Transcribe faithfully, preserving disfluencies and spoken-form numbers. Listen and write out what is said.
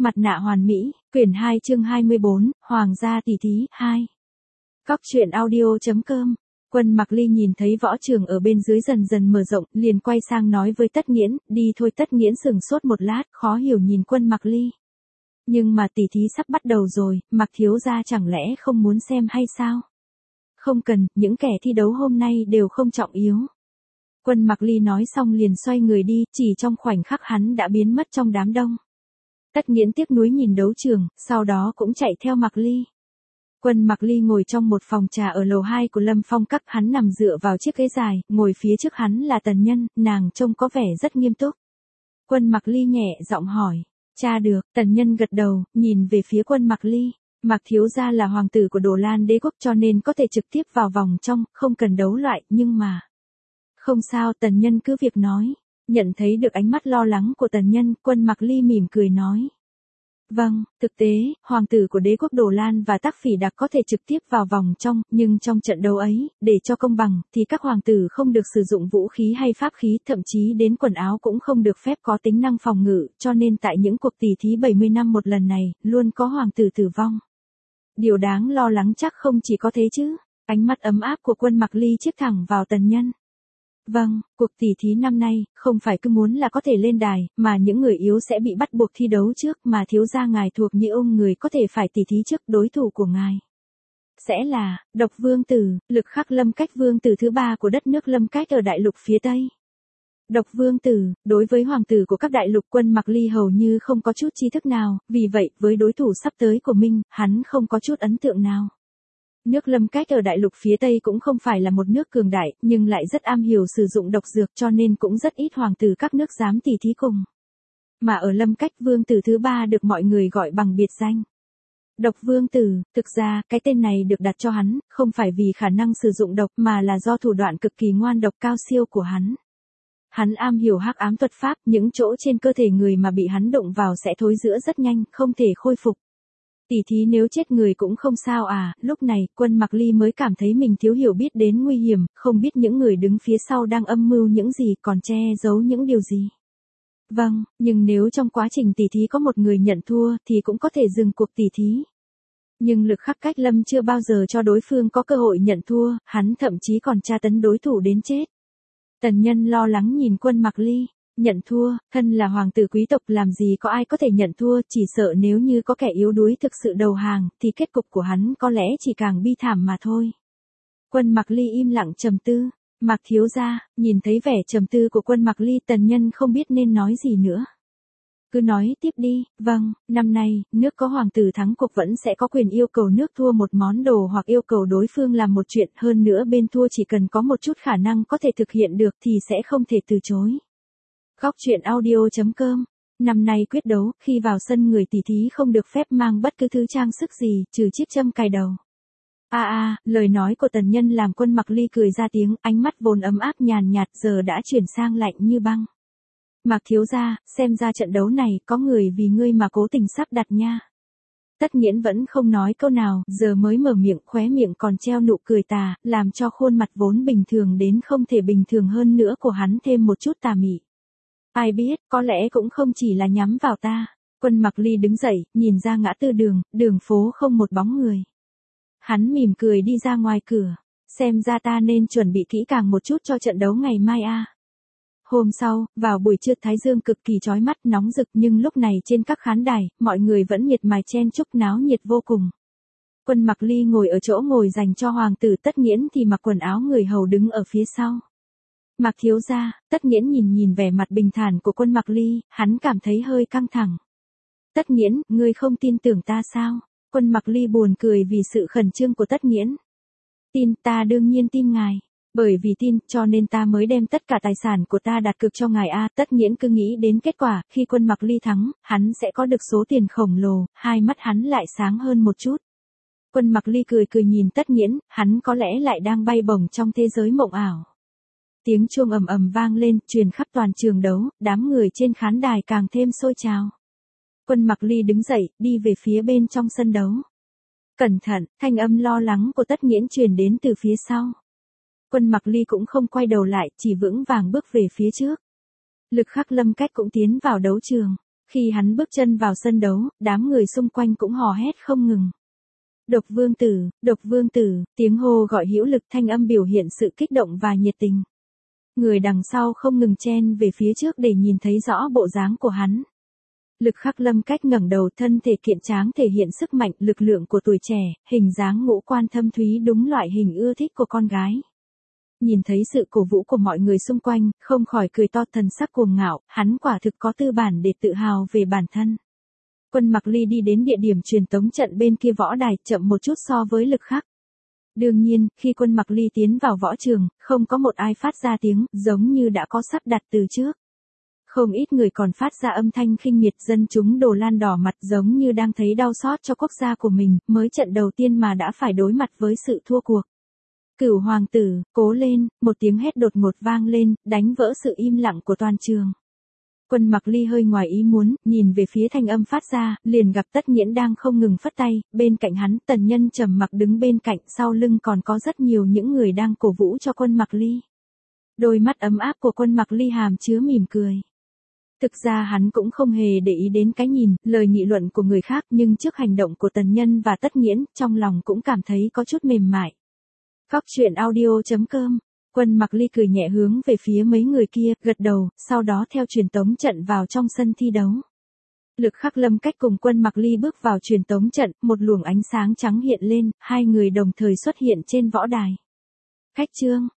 Mặt nạ hoàn mỹ, quyển hai chương hai mươi bốn, Hoàng gia tỷ thí, hai. Góc truyện audio chấm com. Quân Mặc Ly nhìn thấy võ trường ở bên dưới dần dần mở rộng, liền quay sang nói với Tất Nghiễn, đi thôi. Tất Nghiễn sừng sốt một lát, khó hiểu nhìn Quân Mặc Ly. Nhưng mà tỷ thí sắp bắt đầu rồi, Mặc thiếu gia chẳng lẽ không muốn xem hay sao? Không cần, những kẻ thi đấu hôm nay đều không trọng yếu. Quân Mặc Ly nói xong liền xoay người đi, chỉ trong khoảnh khắc hắn đã biến mất trong đám đông. Tất Nghiễn tiếc nuối nhìn đấu trường, sau đó cũng chạy theo Mặc Ly. Quân Mặc Ly ngồi trong một phòng trà ở lầu hai của Lâm Phong Các, hắn nằm dựa vào chiếc ghế dài, ngồi phía trước hắn là Tần Nhân, nàng trông có vẻ rất nghiêm túc. Quân Mặc Ly nhẹ giọng hỏi, cha được, Tần Nhân gật đầu, nhìn về phía Quân Mặc Ly. Mặc thiếu gia là hoàng tử của Đồ Lan đế quốc cho nên có thể trực tiếp vào vòng trong, không cần đấu loại, nhưng mà... Không sao, Tần Nhân cứ việc nói. Nhận thấy được ánh mắt lo lắng của Tần Nhân, Quân Mặc Ly mỉm cười nói. Vâng, thực tế, hoàng tử của đế quốc Đồ Lan và Tắc Phỉ Đặc có thể trực tiếp vào vòng trong, nhưng trong trận đấu ấy, để cho công bằng, thì các hoàng tử không được sử dụng vũ khí hay pháp khí, thậm chí đến quần áo cũng không được phép có tính năng phòng ngự, cho nên tại những cuộc tỷ thí bảy mươi năm một lần này, luôn có hoàng tử tử vong. Điều đáng lo lắng chắc không chỉ có thế chứ. Ánh mắt ấm áp của Quân Mặc Ly chiếc thẳng vào Tần Nhân. Vâng, cuộc tỷ thí năm nay, không phải cứ muốn là có thể lên đài, mà những người yếu sẽ bị bắt buộc thi đấu trước, mà thiếu gia ngài thuộc Nhĩ Ung người có thể phải tỷ thí trước. Đối thủ của ngài sẽ là Độc Vương Tử, Lực Khắc Lâm Cách vương tử thứ ba của đất nước Lâm Cách ở đại lục phía Tây. Độc Vương Tử, đối với hoàng tử của các đại lục, Quân Mặc Ly hầu như không có chút tri thức nào, vì vậy, với đối thủ sắp tới của mình, hắn không có chút ấn tượng nào. Nước Lâm Cách ở đại lục phía Tây cũng không phải là một nước cường đại, nhưng lại rất am hiểu sử dụng độc dược, cho nên cũng rất ít hoàng tử các nước dám tỷ thí cùng. Mà ở Lâm Cách, vương tử thứ ba được mọi người gọi bằng biệt danh Độc Vương Tử. Thực ra, cái tên này được đặt cho hắn, không phải vì khả năng sử dụng độc, mà là do thủ đoạn cực kỳ ngoan độc cao siêu của hắn. Hắn am hiểu hắc ám thuật pháp, những chỗ trên cơ thể người mà bị hắn động vào sẽ thối rữa rất nhanh, không thể khôi phục. Tỷ thí nếu chết người cũng không sao à. Lúc này, Quân Mặc Ly mới cảm thấy mình thiếu hiểu biết đến nguy hiểm, không biết những người đứng phía sau đang âm mưu những gì, còn che giấu những điều gì. Vâng, nhưng nếu trong quá trình tỷ thí có một người nhận thua, thì cũng có thể dừng cuộc tỷ thí. Nhưng Lực Khắc Cách Lâm chưa bao giờ cho đối phương có cơ hội nhận thua, hắn thậm chí còn tra tấn đối thủ đến chết. Tần Nhân lo lắng nhìn Quân Mặc Ly. Nhận thua, thân là hoàng tử quý tộc làm gì có ai có thể nhận thua, chỉ sợ nếu như có kẻ yếu đuối thực sự đầu hàng, thì kết cục của hắn có lẽ chỉ càng bi thảm mà thôi. Quân Mặc Ly im lặng trầm tư. Mặc thiếu gia, nhìn thấy vẻ trầm tư của Quân Mặc Ly, Tần Nhân không biết nên nói gì nữa. Cứ nói tiếp đi. Vâng, năm nay, nước có hoàng tử thắng cuộc vẫn sẽ có quyền yêu cầu nước thua một món đồ hoặc yêu cầu đối phương làm một chuyện, hơn nữa bên thua chỉ cần có một chút khả năng có thể thực hiện được thì sẽ không thể từ chối. Góc truyện audio chấm com. Năm nay quyết đấu, khi vào sân người tỷ thí không được phép mang bất cứ thứ trang sức gì, trừ chiếc châm cài đầu. A a, lời nói của Tần Nhân làm Quân Mặc Ly cười ra tiếng, ánh mắt vốn ấm áp nhàn nhạt giờ đã chuyển sang lạnh như băng. Mặc thiếu gia, xem ra trận đấu này có người vì ngươi mà cố tình sắp đặt nha. Tất Nghiễn vẫn không nói câu nào, giờ mới mở miệng, khóe miệng còn treo nụ cười tà, làm cho khuôn mặt vốn bình thường đến không thể bình thường hơn nữa của hắn thêm một chút tà mị. Ai biết, có lẽ cũng không chỉ là nhắm vào ta. Quân Mặc Ly đứng dậy, nhìn ra ngã tư đường, đường phố không một bóng người. Hắn mỉm cười đi ra ngoài cửa. Xem ra ta nên chuẩn bị kỹ càng một chút cho trận đấu ngày mai a. À. Hôm sau, vào buổi trưa thái dương cực kỳ chói mắt nóng rực, nhưng lúc này trên các khán đài, mọi người vẫn miệt mài chen chúc náo nhiệt vô cùng. Quân Mặc Ly ngồi ở chỗ ngồi dành cho hoàng tử Tất Nghiễn thì mặc quần áo người hầu đứng ở phía sau. Mặc thiếu gia, Tất Nghiễn nhìn nhìn vẻ mặt bình thản của Quân Mặc Ly, hắn cảm thấy hơi căng thẳng. Tất Nghiễn, ngươi không tin tưởng ta sao? Quân Mặc Ly buồn cười vì sự khẩn trương của Tất Nghiễn. Tin, ta đương nhiên tin ngài. Bởi vì tin, cho nên ta mới đem tất cả tài sản của ta đặt cược cho ngài a. Tất Nghiễn cứ nghĩ đến kết quả, khi Quân Mặc Ly thắng, hắn sẽ có được số tiền khổng lồ, hai mắt hắn lại sáng hơn một chút. Quân Mặc Ly cười cười nhìn Tất Nghiễn, hắn có lẽ lại đang bay bổng trong thế giới mộng ảo. Tiếng chuông ầm ầm vang lên, truyền khắp toàn trường đấu, đám người trên khán đài càng thêm sôi trào. Quân Mặc Ly đứng dậy, đi về phía bên trong sân đấu. Cẩn thận, thanh âm lo lắng của Tất Nghiễn truyền đến từ phía sau. Quân Mặc Ly cũng không quay đầu lại, chỉ vững vàng bước về phía trước. Lực Khắc Lâm Cách cũng tiến vào đấu trường. Khi hắn bước chân vào sân đấu, đám người xung quanh cũng hò hét không ngừng. Độc vương tử, độc vương tử, tiếng hô gọi hữu lực, thanh âm biểu hiện sự kích động và nhiệt tình. Người đằng sau không ngừng chen về phía trước để nhìn thấy rõ bộ dáng của hắn. Lực Khắc Lâm Cách ngẩng đầu, thân thể kiện tráng thể hiện sức mạnh, lực lượng của tuổi trẻ, hình dáng ngũ quan thâm thúy, đúng loại hình ưa thích của con gái. Nhìn thấy sự cổ vũ của mọi người xung quanh, không khỏi cười to, thần sắc cuồng ngạo, hắn quả thực có tư bản để tự hào về bản thân. Quân Mặc Ly đi đến địa điểm truyền tống trận bên kia võ đài, chậm một chút so với Lực Khắc. Đương nhiên, khi Quân Mặc Ly tiến vào võ trường, không có một ai phát ra tiếng, giống như đã có sắp đặt từ trước. Không ít người còn phát ra âm thanh khinh miệt, dân chúng Đồ Lan đỏ mặt giống như đang thấy đau xót cho quốc gia của mình, mới trận đầu tiên mà đã phải đối mặt với sự thua cuộc. Cửu hoàng tử, cố lên, một tiếng hét đột ngột vang lên, đánh vỡ sự im lặng của toàn trường. Quân Mặc Ly hơi ngoài ý muốn, nhìn về phía thanh âm phát ra, liền gặp Tất Nghiễn đang không ngừng phất tay, bên cạnh hắn Tần Nhân trầm mặc đứng bên cạnh, sau lưng còn có rất nhiều những người đang cổ vũ cho Quân Mặc Ly. Đôi mắt ấm áp của Quân Mặc Ly hàm chứa mỉm cười. Thực ra hắn cũng không hề để ý đến cái nhìn, lời nghị luận của người khác, nhưng trước hành động của Tần Nhân và Tất Nghiễn, trong lòng cũng cảm thấy có chút mềm mại. Cóc truyện audio chấm com. Quân Mặc Ly cười nhẹ hướng về phía mấy người kia, gật đầu, sau đó theo truyền tống trận vào trong sân thi đấu. Lực Khắc Lâm Cách cùng Quân Mặc Ly bước vào truyền tống trận, một luồng ánh sáng trắng hiện lên, hai người đồng thời xuất hiện trên võ đài. Khách trương,